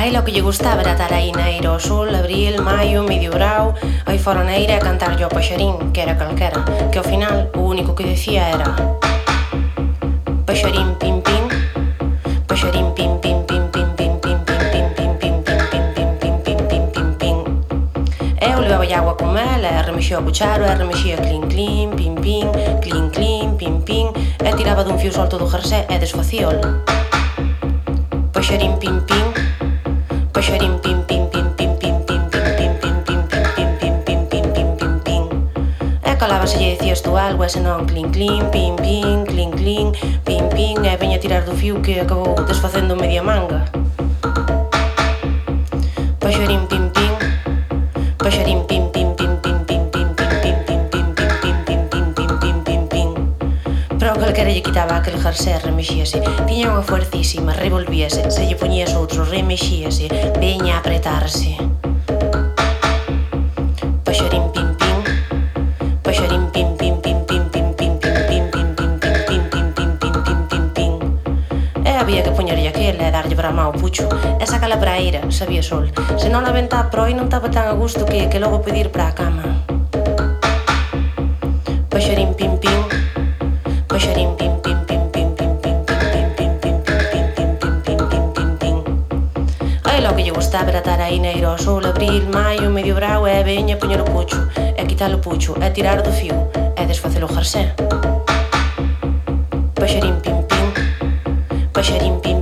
Aí lo que lle gustaba era estar aí na eira ao sol, abril, maio, medio brao, aí fora na eira e cantarlle ao paxarín, que era calquera, que ao final o único que decía era paxarín pim pim, paxarín pim pim pim pim pim pim pim pim pim pim pim pim pim pim pim pim. Eu levaba agua con mel e remexía o cucharo e remexía clink clink pim pim, clink clink pim pim, e tiraba dun fío solto do jersé e desfacíol. Paxarín pim pim, paxarín pim pim pim pim pim pim pim pim pim pim pim pim pim pim pim pim pim. E calábase lle dicías tú algo e senón clink clink pim pim, clink clink pim pim, e veña tirar do fío que acabou desfacendo media manga. Paxarín pim pim, paxarín pim pim pim pim pim pim pim pim pim pim pim pim pim pim pim pim pim. Pero calquera lle quitaba aquel jersé e remexíase. Tiña unha fuercísima, revolvíase. Se lle poñías outro, remexíase. Veña a apretarse. Paxarín pim pim, paxarín pim pim pim pim pim pim pim pim pim pim pim pim pim pim pim pim pim. E había que poñerlle aquel e darlle brama ao pucho. E sacala pra a eira, sabía sol. Se non a ventá pro aí non estaba tan a gusto que logo pedir pra a cama. Paxarín pim pim, paxarín pim pim pim pim pim pim pim pim pim pim pim pim pim pim pim pim. Ai lo que lle gustaba era estar aí na eira ao sol, abril, maio, medio brao e veña poñer o pucho, e quitar o pucho, e tirar do fío, e desfacer o jersé. Paxarín pim pim, paxarín pim